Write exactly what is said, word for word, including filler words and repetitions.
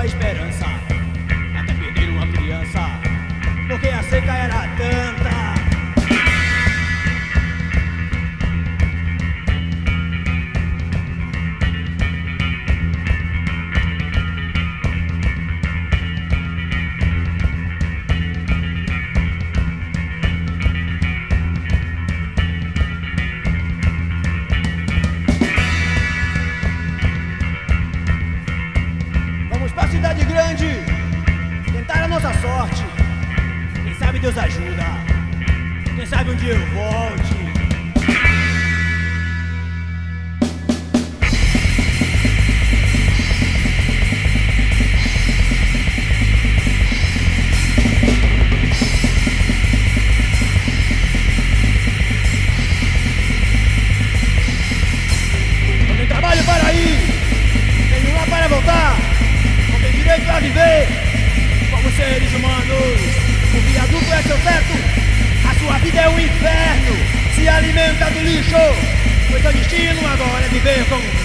a esperança até perder uma criança, porque a seca era tanta. Pra cidade grande, tentar a nossa sorte. Quem sabe Deus ajuda, quem sabe um dia eu volte. Não tem trabalho para ir, tem uma para voltar. Direito a viver como seres humanos. O viaduto é seu teto, a sua vida é um inferno. Se alimenta do lixo, pois seu destino agora é viver como